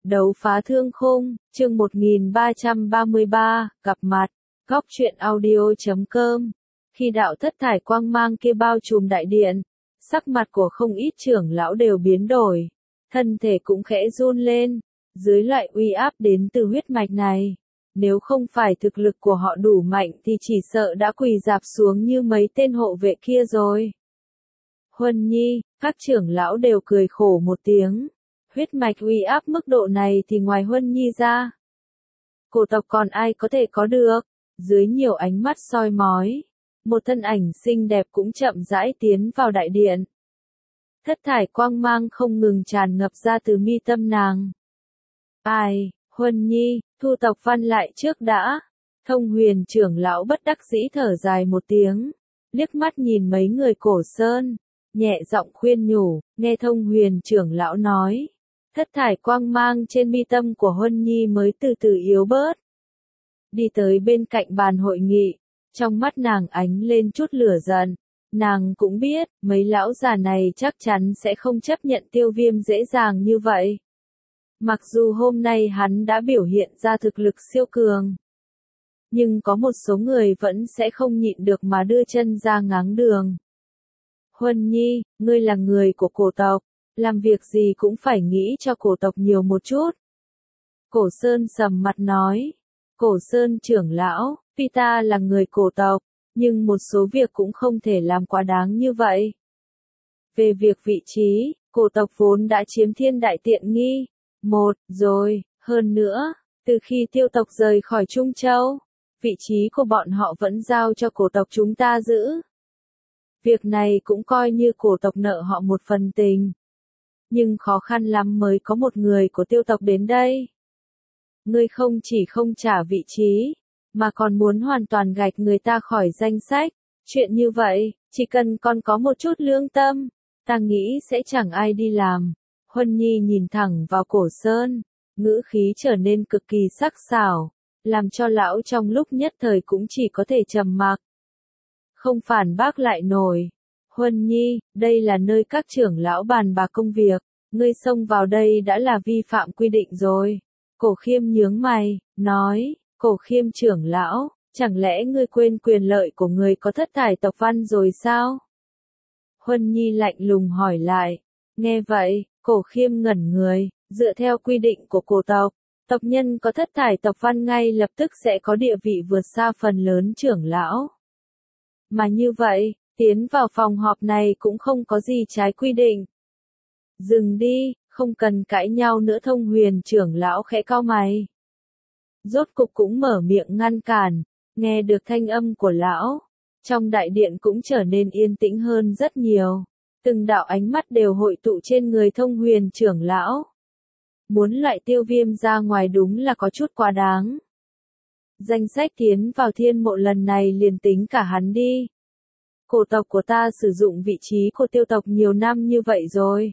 Đấu phá thương khung, chương 1333, gặp mặt, góc truyện audio.com. Khi đạo thất thải quang mang kia bao trùm đại điện, sắc mặt của không ít trưởng lão đều biến đổi, thân thể cũng khẽ run lên, dưới loại uy áp đến từ huyết mạch này. Nếu không phải thực lực của họ đủ mạnh thì chỉ sợ đã quỳ rạp xuống như mấy tên hộ vệ kia rồi. Huân Nhi, các trưởng lão đều cười khổ một tiếng. Huyết mạch uy áp mức độ này thì ngoài Huân Nhi ra, cổ tộc còn ai có thể có được? Dưới nhiều ánh mắt soi mói, một thân ảnh xinh đẹp cũng chậm rãi tiến vào đại điện. Thất thải quang mang không ngừng tràn ngập ra từ mi tâm nàng. Ai, Huân Nhi, thu tộc văn lại trước đã. Thông Huyền trưởng lão bất đắc dĩ thở dài một tiếng, liếc mắt nhìn mấy người Cổ Sơn, nhẹ giọng khuyên nhủ, nghe Thông Huyền trưởng lão nói. Thất thải quang mang trên mi tâm của Huân Nhi mới từ từ yếu bớt. Đi tới bên cạnh bàn hội nghị, trong mắt nàng ánh lên chút lửa giận. Nàng cũng biết, mấy lão già này chắc chắn sẽ không chấp nhận Tiêu Viêm dễ dàng như vậy. Mặc dù hôm nay hắn đã biểu hiện ra thực lực siêu cường, nhưng có một số người vẫn sẽ không nhịn được mà đưa chân ra ngáng đường. Huân Nhi, ngươi là người của cổ tộc, làm việc gì cũng phải nghĩ cho cổ tộc nhiều một chút. Cổ Sơn sầm mặt nói, Cổ Sơn trưởng lão, tuy ta là người cổ tộc, nhưng một số việc cũng không thể làm quá đáng như vậy. Về việc vị trí, cổ tộc vốn đã chiếm thiên đại tiện nghi, rồi, hơn nữa, từ khi Tiêu tộc rời khỏi Trung Châu, vị trí của bọn họ vẫn giao cho cổ tộc chúng ta giữ. Việc này cũng coi như cổ tộc nợ họ một phần tình. Nhưng khó khăn lắm mới có một người của Tiêu tộc đến đây. Ngươi không chỉ không trả vị trí, mà còn muốn hoàn toàn gạch người ta khỏi danh sách. Chuyện như vậy, chỉ cần còn có một chút lương tâm, ta nghĩ sẽ chẳng ai đi làm. Huân Nhi nhìn thẳng vào Cổ Sơn, ngữ khí trở nên cực kỳ sắc sảo, làm cho lão trong lúc nhất thời cũng chỉ có thể trầm mặc. Không phản bác lại nổi. Huân Nhi, đây là nơi các trưởng lão bàn bạc công việc, ngươi xông vào đây đã là vi phạm quy định rồi. Cổ Khiêm nhướng mày, nói, Cổ Khiêm trưởng lão, chẳng lẽ ngươi quên quyền lợi của người có thất thải tộc văn rồi sao? Huân Nhi lạnh lùng hỏi lại. Nghe vậy, Cổ Khiêm ngẩn người, dựa theo quy định của cổ tộc, tộc nhân có thất thải tộc văn ngay lập tức sẽ có địa vị vượt xa phần lớn trưởng lão. Mà như vậy, tiến vào phòng họp này cũng không có gì trái quy định. Dừng đi, không cần cãi nhau nữa. Thông Huyền trưởng lão khẽ cau mày. Rốt cục cũng mở miệng ngăn cản, nghe được thanh âm của lão. Trong đại điện cũng trở nên yên tĩnh hơn rất nhiều. Từng đạo ánh mắt đều hội tụ trên người Thông Huyền trưởng lão. Muốn loại Tiêu Viêm ra ngoài đúng là có chút quá đáng. Danh sách tiến vào thiên mộ lần này liền tính cả hắn đi. Cổ tộc của ta sử dụng vị trí của Tiêu tộc nhiều năm như vậy rồi.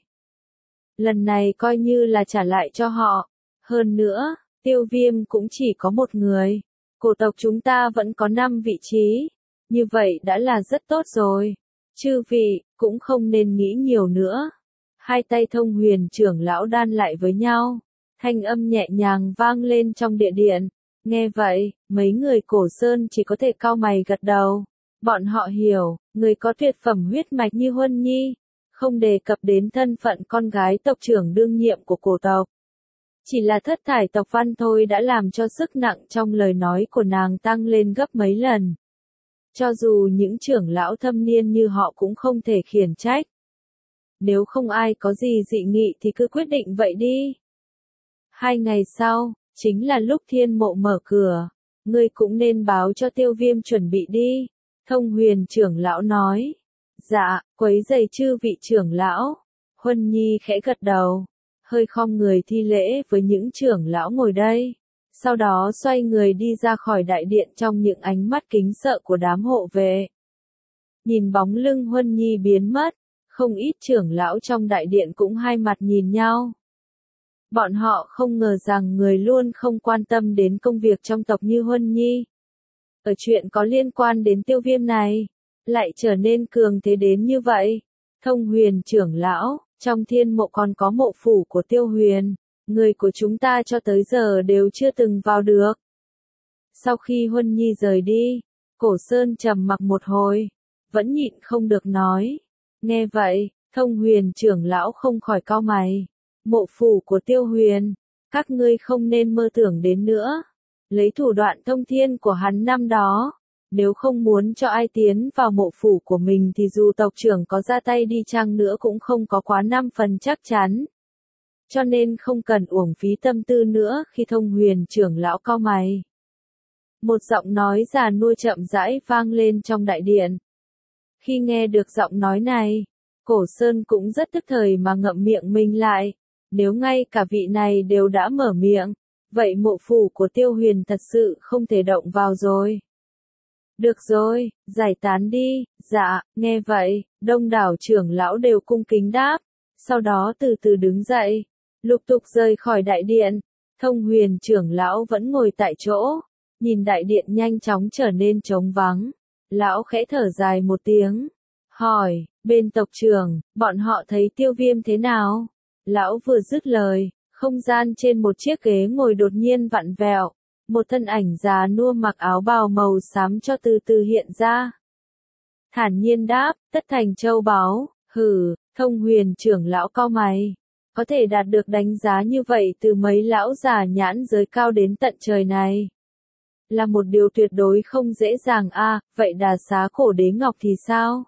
Lần này coi như là trả lại cho họ. Hơn nữa, Tiêu Viêm cũng chỉ có một người. Cổ tộc chúng ta vẫn có 5 vị trí. Như vậy đã là rất tốt rồi. Chư vị, cũng không nên nghĩ nhiều nữa. Hai tay Thông Huyền trưởng lão đan lại với nhau. Thanh âm nhẹ nhàng vang lên trong địa điện. Nghe vậy, mấy người Cổ Sơn chỉ có thể cau mày gật đầu. Bọn họ hiểu, người có tuyệt phẩm huyết mạch như Huân Nhi, không đề cập đến thân phận con gái tộc trưởng đương nhiệm của cổ tộc. Chỉ là thất thải tộc văn thôi đã làm cho sức nặng trong lời nói của nàng tăng lên gấp mấy lần. Cho dù những trưởng lão thâm niên như họ cũng không thể khiển trách. Nếu không ai có gì dị nghị thì cứ quyết định vậy đi. 2 ngày sau, chính là lúc thiên mộ mở cửa. Ngươi cũng nên báo cho Tiêu Viêm chuẩn bị đi. Thông Huyền trưởng lão nói. Dạ, quấy rầy chư vị trưởng lão. Huân Nhi khẽ gật đầu, hơi khom người thi lễ với những trưởng lão ngồi đây. Sau đó xoay người đi ra khỏi đại điện trong những ánh mắt kính sợ của đám hộ vệ. Nhìn bóng lưng Huân Nhi biến mất, không ít trưởng lão trong đại điện cũng hai mặt nhìn nhau. Bọn họ không ngờ rằng người luôn không quan tâm đến công việc trong tộc như Huân Nhi, ở chuyện có liên quan đến Tiêu Viêm này, lại trở nên cường thế đến như vậy. Thông Huyền trưởng lão, trong thiên mộ còn có mộ phủ của Tiêu Huyền. người của chúng ta cho tới giờ đều chưa từng vào được. Sau khi Huân Nhi rời đi, Cổ Sơn trầm mặc một hồi, vẫn nhịn không được nói. Nghe vậy, Thông Huyền trưởng lão không khỏi cau mày. Mộ phủ của Tiêu Huyền, các ngươi không nên mơ tưởng đến nữa. Lấy thủ đoạn thông thiên của hắn năm đó, nếu không muốn cho ai tiến vào mộ phủ của mình thì dù tộc trưởng có ra tay đi chăng nữa cũng không có quá 5 phần chắc chắn. Cho nên không cần uổng phí tâm tư nữa. Khi Thông Huyền trưởng lão cau mày, một giọng nói già nua chậm rãi vang lên trong đại điện. Khi nghe được giọng nói này, Cổ Sơn cũng rất tức thời mà ngậm miệng mình lại. Nếu ngay cả vị này đều đã mở miệng, vậy mộ phủ của Tiêu Huyền thật sự không thể động vào rồi. Được rồi, giải tán đi. Dạ, nghe vậy, đông đảo trưởng lão đều cung kính đáp, sau đó từ từ đứng dậy, lục tục rời khỏi đại điện. Thông Huyền trưởng lão vẫn ngồi tại chỗ, nhìn đại điện nhanh chóng trở nên trống vắng. Lão khẽ thở dài một tiếng, hỏi, bên tộc trưởng, bọn họ thấy Tiêu Viêm thế nào? Lão vừa dứt lời, không gian trên một chiếc ghế ngồi đột nhiên vặn vẹo, một thân ảnh già nua mặc áo bào màu xám cho từ từ hiện ra. Thản nhiên đáp, tất thành châu báu. Hừ. Thông Huyền trưởng lão cau mày. Có thể đạt được đánh giá như vậy từ mấy lão già nhãn giới cao đến tận trời này, là một điều tuyệt đối không dễ dàng a. Vậy Đà Xá Cổ Đế Ngọc thì sao?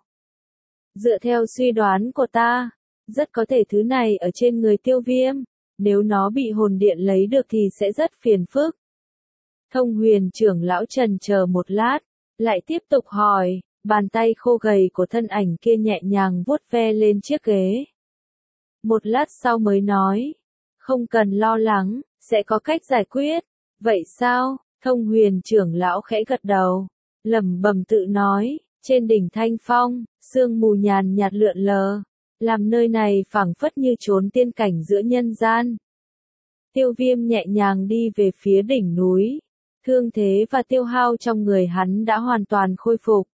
Dựa theo suy đoán của ta, rất có thể thứ này ở trên người Tiêu Viêm, nếu nó bị hồn điện lấy được thì sẽ rất phiền phức. Thông Huyền trưởng lão trần chờ một lát, lại tiếp tục hỏi, bàn tay khô gầy của thân ảnh kia nhẹ nhàng vuốt ve lên chiếc ghế. Một lát sau mới nói, không cần lo lắng, sẽ có cách giải quyết. Vậy sao? Thông Huyền trưởng lão khẽ gật đầu, lẩm bẩm tự nói, trên đỉnh Thanh Phong, sương mù nhàn nhạt lượn lờ, làm nơi này phảng phất như trốn tiên cảnh giữa nhân gian. Tiêu Viêm nhẹ nhàng đi về phía đỉnh núi, thương thế và tiêu hao trong người hắn đã hoàn toàn khôi phục.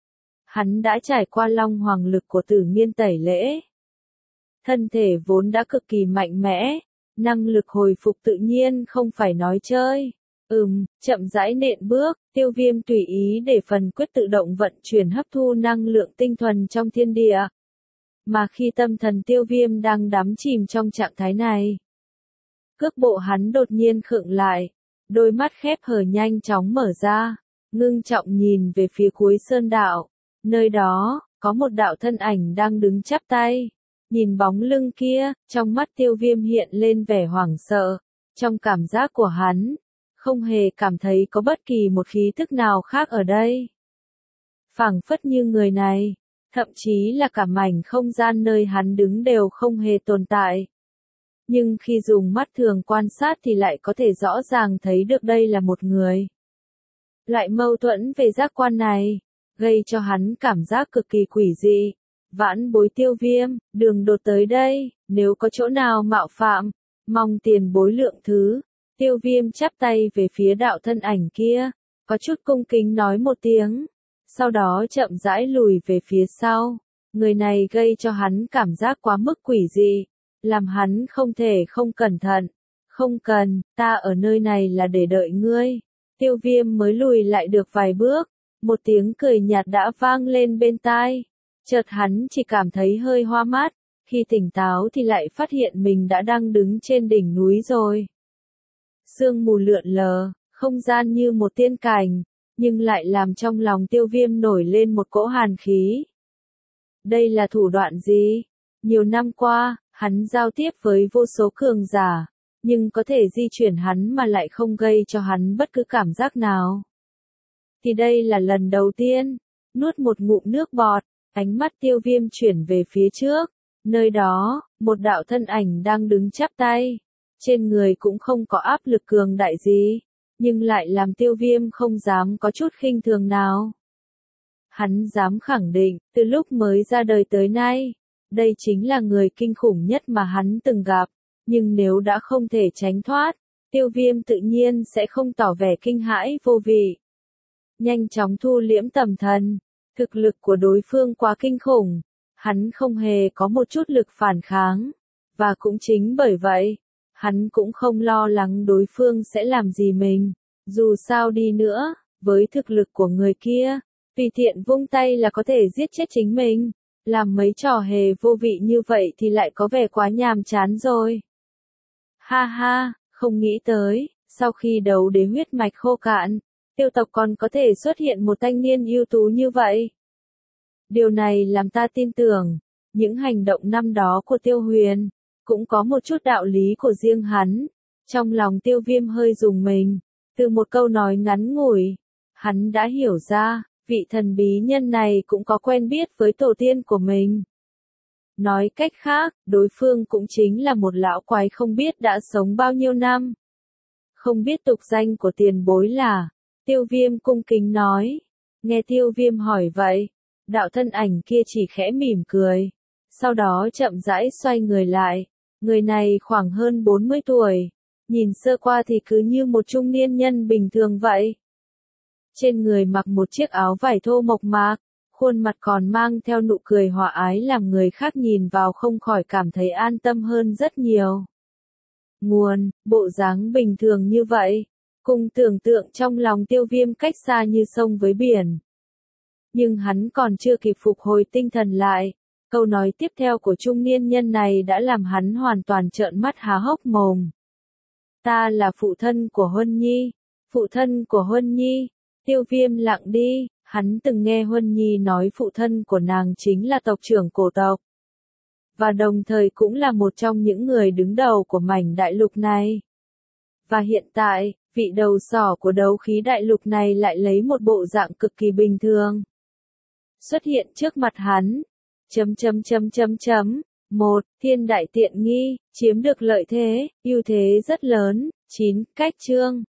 Hắn đã trải qua long hoàng lực của Tử Nghiên tẩy lễ. Thân thể vốn đã cực kỳ mạnh mẽ, năng lực hồi phục tự nhiên không phải nói chơi. Chậm rãi nện bước, Tiêu Viêm tùy ý để phần quyết tự động vận chuyển hấp thu năng lượng tinh thuần trong thiên địa. Mà khi tâm thần Tiêu Viêm đang đắm chìm trong trạng thái này, cước bộ hắn đột nhiên khựng lại, đôi mắt khép hờ nhanh chóng mở ra, ngưng trọng nhìn về phía cuối sơn đạo. Nơi đó, có một đạo thân ảnh đang đứng chắp tay. Nhìn bóng lưng kia, trong mắt Tiêu Viêm hiện lên vẻ hoảng sợ. Trong cảm giác của hắn, không hề cảm thấy có bất kỳ một khí thức nào khác ở đây. Phảng phất như người này, thậm chí là cả mảnh không gian nơi hắn đứng đều không hề tồn tại. Nhưng khi dùng mắt thường quan sát thì lại có thể rõ ràng thấy được đây là một người. Loại mâu thuẫn về giác quan này, gây cho hắn cảm giác cực kỳ quỷ dị. Vãn bối Tiêu Viêm, đường đột tới đây, nếu có chỗ nào mạo phạm, mong tiền bối lượng thứ. Tiêu Viêm chắp tay về phía đạo thân ảnh kia, có chút cung kính nói một tiếng, sau đó chậm rãi lùi về phía sau. Người này gây cho hắn cảm giác quá mức quỷ dị, làm hắn không thể không cẩn thận. Không cần, ta ở nơi này là để đợi ngươi. Tiêu Viêm mới lùi lại được vài bước, một tiếng cười nhạt đã vang lên bên tai. Chợt hắn chỉ cảm thấy hơi hoa mắt, khi tỉnh táo thì lại phát hiện mình đã đang đứng trên đỉnh núi rồi. Sương mù lượn lờ, không gian như một tiên cảnh, nhưng lại làm trong lòng Tiêu Viêm nổi lên một cỗ hàn khí. Đây là thủ đoạn gì? Nhiều năm qua, hắn giao tiếp với vô số cường giả, nhưng có thể di chuyển hắn mà lại không gây cho hắn bất cứ cảm giác nào. Thì đây là lần đầu tiên. Nuốt một ngụm nước bọt, ánh mắt Tiêu Viêm chuyển về phía trước. Nơi đó, một đạo thân ảnh đang đứng chắp tay. Trên người cũng không có áp lực cường đại gì, nhưng lại làm Tiêu Viêm không dám có chút khinh thường nào. Hắn dám khẳng định, từ lúc mới ra đời tới nay, đây chính là người kinh khủng nhất mà hắn từng gặp. Nhưng nếu đã không thể tránh thoát, Tiêu Viêm tự nhiên sẽ không tỏ vẻ kinh hãi vô vị. Nhanh chóng thu liễm tầm thần, thực lực của đối phương quá kinh khủng, hắn không hề có một chút lực phản kháng. Và cũng chính bởi vậy, Hắn cũng không lo lắng đối phương sẽ làm gì mình. Dù sao đi nữa, với thực lực của người kia, tùy tiện vung tay là có thể giết chết chính mình. Làm mấy trò hề vô vị như vậy thì lại có vẻ quá nhàm chán rồi. Ha ha, không nghĩ tới, sau khi đấu đế huyết mạch khô cạn, Tiêu tộc còn có thể xuất hiện một thanh niên ưu tú như vậy. Điều này làm ta tin tưởng, những hành động năm đó của Tiêu Huyền, cũng có một chút đạo lý của riêng hắn. Trong lòng Tiêu Viêm hơi rùng mình, từ một câu nói ngắn ngủi, hắn đã hiểu ra, vị thần bí nhân này cũng có quen biết với tổ tiên của mình. Nói cách khác, đối phương cũng chính là một lão quái không biết đã sống bao nhiêu năm. Không biết tục danh của tiền bối là, Tiêu Viêm cung kính nói. Nghe Tiêu Viêm hỏi vậy, đạo thân ảnh kia chỉ khẽ mỉm cười, sau đó chậm rãi xoay người lại. Người này khoảng hơn 40 tuổi, nhìn sơ qua thì cứ như một trung niên nhân bình thường vậy. Trên người mặc một chiếc áo vải thô mộc mạc, khuôn mặt còn mang theo nụ cười hòa ái làm người khác nhìn vào không khỏi cảm thấy an tâm hơn rất nhiều. Bộ dáng bình thường như vậy, cùng tưởng tượng trong lòng Tiêu Viêm cách xa như sông với biển. Nhưng hắn còn chưa kịp phục hồi tinh thần lại, câu nói tiếp theo của trung niên nhân này đã làm hắn hoàn toàn trợn mắt há hốc mồm. Ta là phụ thân của Huân Nhi. Phụ thân của Huân Nhi. Tiêu Viêm lặng đi, hắn từng nghe Huân Nhi nói phụ thân của nàng chính là tộc trưởng cổ tộc. Và đồng thời cũng là một trong những người đứng đầu của mảnh đại lục này. Và hiện tại, vị đầu sỏ của đấu khí đại lục này lại lấy một bộ dạng cực kỳ bình thường. Xuất hiện trước mặt hắn. Một, thiên đại tiện nghi, chiếm được lợi thế, ưu thế rất lớn. 9, cách chương.